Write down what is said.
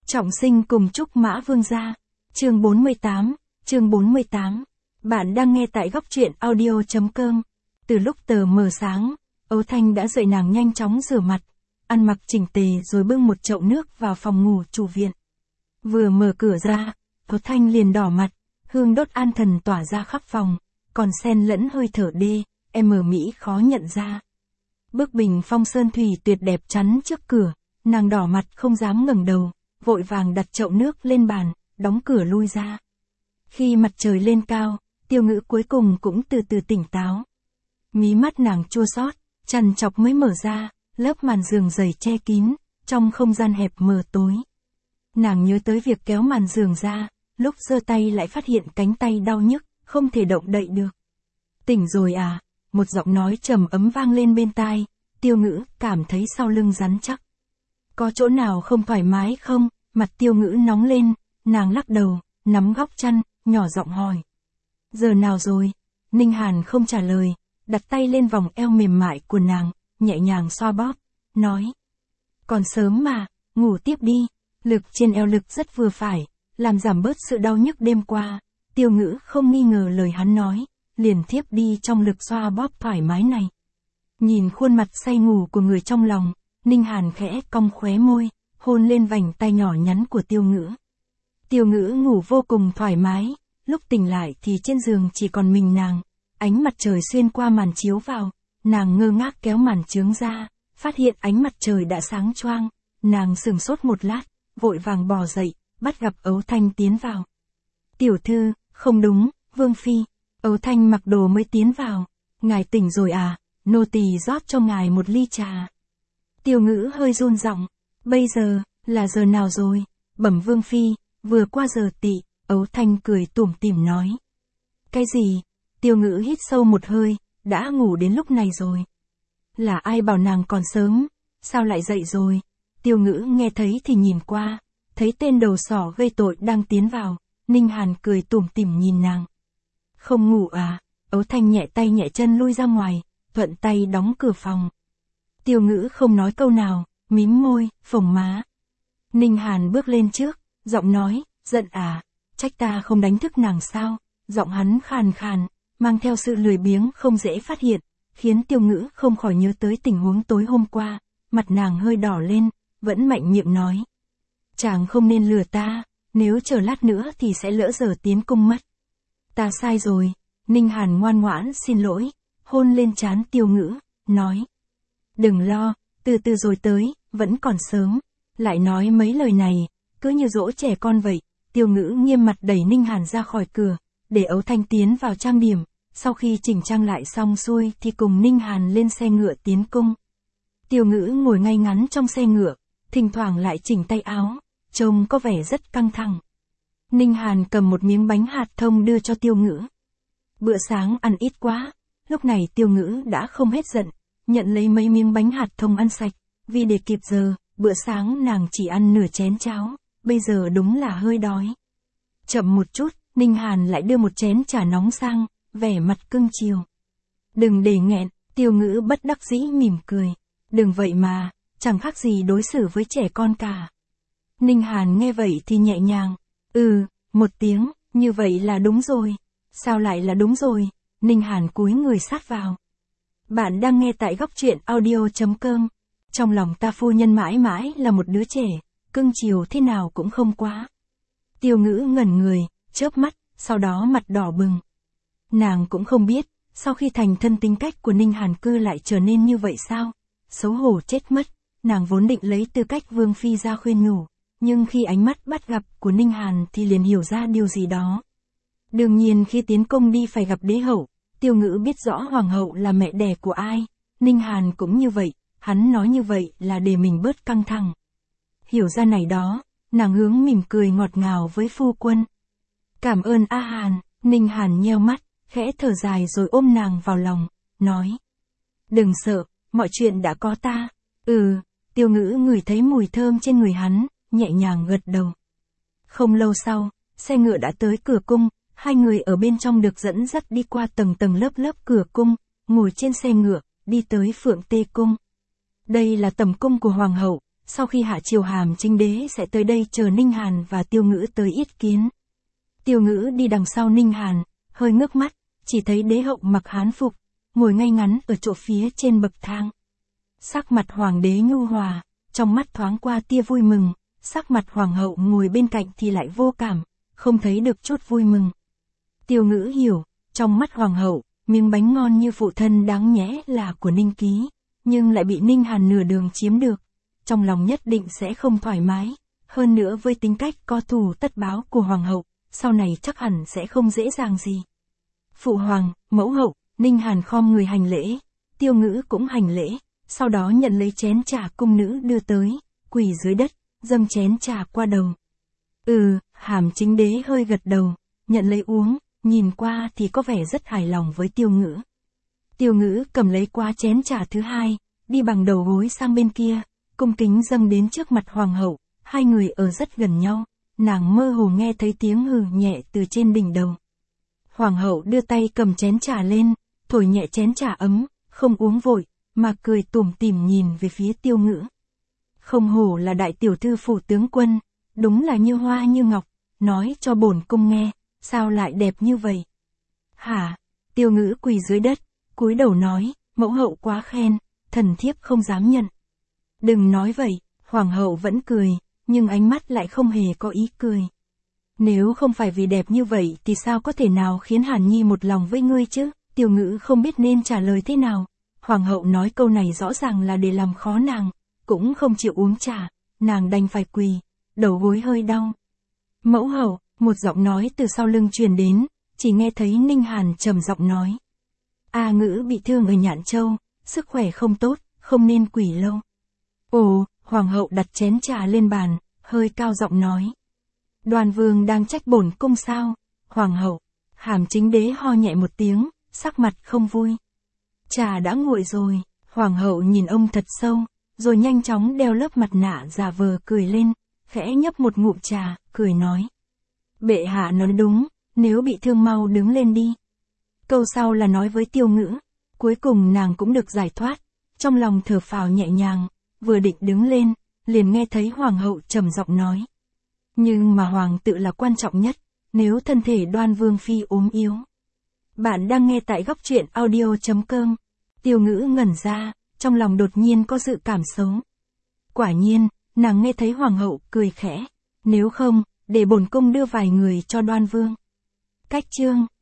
Trọng sinh cùng Trúc Mã Vương gia. Chương 48. Bạn đang nghe tại góc truyện audio.com. Từ lúc tờ mờ sáng, Âu Thanh đã dậy, nàng nhanh chóng rửa mặt, ăn mặc chỉnh tề rồi bưng một chậu nước vào phòng ngủ chủ viện. Vừa mở cửa ra, Âu Thanh liền đỏ mặt, hương đốt an thần tỏa ra khắp phòng, còn xen lẫn hơi thở đê, mỹ khó nhận ra. Bức bình phong sơn thủy tuyệt đẹp chắn trước cửa, nàng đỏ mặt không dám ngẩng đầu, vội vàng đặt chậu nước lên bàn, đóng cửa lui ra. Khi mặt trời lên cao, Tiêu Ngữ cuối cùng cũng từ từ tỉnh táo. Mí mắt nàng chua xót, trằn trọc mới mở ra, lớp màn giường dày che kín, trong không gian hẹp mờ tối. Nàng nhớ tới việc kéo màn giường ra, lúc giơ tay lại phát hiện cánh tay đau nhức, không thể động đậy được. Tỉnh rồi à? Một giọng nói trầm ấm vang lên bên tai. Tiêu Ngữ cảm thấy sau lưng rắn chắc. Có chỗ nào không thoải mái không? Mặt Tiêu Ngữ nóng lên, nàng lắc đầu, nắm góc chăn, nhỏ giọng hỏi. Giờ nào rồi? Ninh Hàn không trả lời, đặt tay lên vòng eo mềm mại của nàng, nhẹ nhàng xoa bóp, nói. Còn sớm mà, ngủ tiếp đi. Lực trên eo lực rất vừa phải, làm giảm bớt sự đau nhức đêm qua. Tiêu Ngữ không nghi ngờ lời hắn nói, liền thiếp đi trong lực xoa bóp thoải mái này. Nhìn khuôn mặt say ngủ của người trong lòng, Ninh Hàn khẽ cong khóe môi, hôn lên vành tay nhỏ nhắn của Tiêu Ngữ. Tiêu Ngữ ngủ vô cùng thoải mái, lúc tỉnh lại thì trên giường chỉ còn mình nàng, ánh mặt trời xuyên qua màn chiếu vào, nàng ngơ ngác kéo màn chướng ra, phát hiện ánh mặt trời đã sáng choang, nàng sửng sốt một lát, vội vàng bò dậy, bắt gặp Âu Thanh tiến vào. Tiểu thư, không đúng, Vương Phi. Âu Thanh mặc đồ mới tiến vào. Ngài tỉnh rồi à? Nô tỳ rót cho ngài một ly trà. Tiêu Ngữ hơi run giọng. Bây giờ, là giờ nào rồi? Bẩm Vương Phi, vừa qua giờ tỵ. Âu Thanh cười tủm tỉm nói. Cái gì? Tiêu Ngữ hít sâu một hơi, đã ngủ đến lúc này rồi. Là ai bảo nàng còn sớm? Sao lại dậy rồi? Tiêu Ngữ nghe thấy thì nhìn qua, thấy tên đầu sỏ gây tội đang tiến vào. Ninh Hàn cười tủm tỉm nhìn nàng. Không ngủ à? Âu Thanh nhẹ tay nhẹ chân lui ra ngoài, thuận tay đóng cửa phòng. Tiêu Ngữ không nói câu nào, mím môi, phồng má. Ninh Hàn bước lên trước, giọng nói, giận à? Trách ta không đánh thức nàng sao? Giọng hắn khàn khàn, mang theo sự lười biếng không dễ phát hiện, khiến Tiêu Ngữ không khỏi nhớ tới tình huống tối hôm qua, mặt nàng hơi đỏ lên, vẫn mạnh miệng nói. Chàng không nên lừa ta, nếu chờ lát nữa thì sẽ lỡ giờ tiến cung mất. Ta sai rồi. Ninh Hàn ngoan ngoãn xin lỗi, hôn lên trán Tiêu Ngữ, nói. Đừng lo, từ từ rồi tới, vẫn còn sớm. Lại nói mấy lời này, cứ như dỗ trẻ con vậy. Tiêu Ngữ nghiêm mặt đẩy Ninh Hàn ra khỏi cửa, để Âu Thanh tiến vào trang điểm. Sau khi chỉnh trang lại xong xuôi thì cùng Ninh Hàn lên xe ngựa tiến cung. Tiêu Ngữ ngồi ngay ngắn trong xe ngựa, thỉnh thoảng lại chỉnh tay áo, trông có vẻ rất căng thẳng. Ninh Hàn cầm một miếng bánh hạt thông đưa cho Tiêu Ngữ. Bữa sáng ăn ít quá, lúc này Tiêu Ngữ đã không hết giận, nhận lấy mấy miếng bánh hạt thông ăn sạch, vì để kịp giờ, bữa sáng nàng chỉ ăn nửa chén cháo, bây giờ đúng là hơi đói. Chậm một chút, Ninh Hàn lại đưa một chén trà nóng sang, vẻ mặt cưng chiều. Đừng để nghẹn, Tiêu Ngữ bất đắc dĩ mỉm cười. Đừng vậy mà, chẳng khác gì đối xử với trẻ con cả. Ninh Hàn nghe vậy thì nhẹ nhàng. Một tiếng, như vậy là đúng rồi. Sao lại là đúng rồi? Ninh Hàn cúi người sát vào. Bạn đang nghe tại góc truyện audio.com. Trong lòng ta phu nhân mãi mãi là một đứa trẻ, cưng chiều thế nào cũng không quá. Tiêu Ngữ ngẩn người, chớp mắt, sau đó mặt đỏ bừng. Nàng cũng không biết, sau khi thành thân tính cách của Ninh Hàn cư lại trở nên như vậy sao? Xấu hổ chết mất, nàng vốn định lấy tư cách Vương Phi ra khuyên nhủ. Nhưng khi ánh mắt bắt gặp của Ninh Hàn thì liền hiểu ra điều gì đó. Đương nhiên khi tiến cung đi phải gặp đế hậu, Tiêu Ngữ biết rõ hoàng hậu là mẹ đẻ của ai. Ninh Hàn cũng như vậy, hắn nói như vậy là để mình bớt căng thẳng. Hiểu ra này đó, nàng hướng mỉm cười ngọt ngào với phu quân. Cảm ơn A Hàn. Ninh Hàn nheo mắt, khẽ thở dài rồi ôm nàng vào lòng, nói. Đừng sợ, mọi chuyện đã có ta. Tiêu Ngữ ngửi thấy mùi thơm trên người hắn, nhẹ nhàng gật đầu. Không lâu sau, xe ngựa đã tới cửa cung, hai người ở bên trong được dẫn dắt đi qua tầng tầng lớp lớp cửa cung, ngồi trên xe ngựa, đi tới Phượng Tê Cung. Đây là tầm cung của hoàng hậu, sau khi hạ triều Hàm Chính Đế sẽ tới đây chờ Ninh Hàn và Tiêu Ngữ tới yết kiến. Tiêu Ngữ đi đằng sau Ninh Hàn, hơi ngước mắt, chỉ thấy đế hậu mặc hán phục, ngồi ngay ngắn ở chỗ phía trên bậc thang. Sắc mặt hoàng đế nhu hòa, trong mắt thoáng qua tia vui mừng, sắc mặt hoàng hậu ngồi bên cạnh thì lại vô cảm, không thấy được chút vui mừng. Tiêu Ngữ hiểu, trong mắt hoàng hậu, miếng bánh ngon như phụ thân đáng nhẽ là của Ninh Ký, nhưng lại bị Ninh Hàn nửa đường chiếm được, trong lòng nhất định sẽ không thoải mái, hơn nữa với tính cách có thù tất báo của hoàng hậu, sau này chắc hẳn sẽ không dễ dàng gì. Phụ hoàng, mẫu hậu, Ninh Hàn khom người hành lễ, Tiêu Ngữ cũng hành lễ, sau đó nhận lấy chén trà cung nữ đưa tới, quỳ dưới đất, dâng chén trà qua đầu. Hàm Chính Đế hơi gật đầu, nhận lấy uống, nhìn qua thì có vẻ rất hài lòng với Tiêu Ngữ. Tiêu Ngữ cầm lấy qua chén trà thứ hai, đi bằng đầu gối sang bên kia, cung kính dâng đến trước mặt hoàng hậu, hai người ở rất gần nhau, nàng mơ hồ nghe thấy tiếng hừ nhẹ từ trên đỉnh đầu. Hoàng hậu đưa tay cầm chén trà lên, thổi nhẹ chén trà ấm, không uống vội, mà cười tủm tỉm nhìn về phía Tiêu Ngữ. Không hổ là đại tiểu thư phủ tướng quân, đúng là như hoa như ngọc, nói cho bổn cung nghe, sao lại đẹp như vậy? Hả? Tiêu Ngữ quỳ dưới đất, cúi đầu nói, mẫu hậu quá khen, thần thiếp không dám nhận. Đừng nói vậy, hoàng hậu vẫn cười, nhưng ánh mắt lại không hề có ý cười. Nếu không phải vì đẹp như vậy thì sao có thể nào khiến Hàn Nhi một lòng với ngươi chứ? Tiêu Ngữ không biết nên trả lời thế nào. Hoàng hậu nói câu này rõ ràng là để làm khó nàng, cũng không chịu uống trà, nàng đành phải quỳ, đầu gối hơi đau. Mẫu hậu, một giọng nói từ sau lưng truyền đến, chỉ nghe thấy Ninh Hàn trầm giọng nói. A Ngữ bị thương ở Nhạn Châu, sức khỏe không tốt, không nên quỳ lâu. Ồ, hoàng hậu đặt chén trà lên bàn, hơi cao giọng nói. Đoan vương đang trách bổn cung sao? Hoàng hậu, Hàm Chính Đế ho nhẹ một tiếng, sắc mặt không vui. Trà đã nguội rồi, hoàng hậu nhìn ông thật sâu, rồi nhanh chóng đeo lớp mặt nạ giả vờ cười lên, khẽ nhấp một ngụm trà, cười nói. Bệ hạ nói đúng, nếu bị thương mau đứng lên đi. Câu sau là nói với Tiêu Ngữ, cuối cùng nàng cũng được giải thoát, trong lòng thở phào nhẹ nhàng, vừa định đứng lên, liền nghe thấy hoàng hậu trầm giọng nói. Nhưng mà hoàng tự là quan trọng nhất, nếu thân thể Đoan vương phi ốm yếu. Bạn đang nghe tại góc truyện audio.com. Tiêu Ngữ ngẩn ra, trong lòng đột nhiên có dự cảm xấu. Quả nhiên, nàng nghe thấy hoàng hậu cười khẽ, nếu không, để bổn cung đưa vài người cho Đoan vương. Cách chương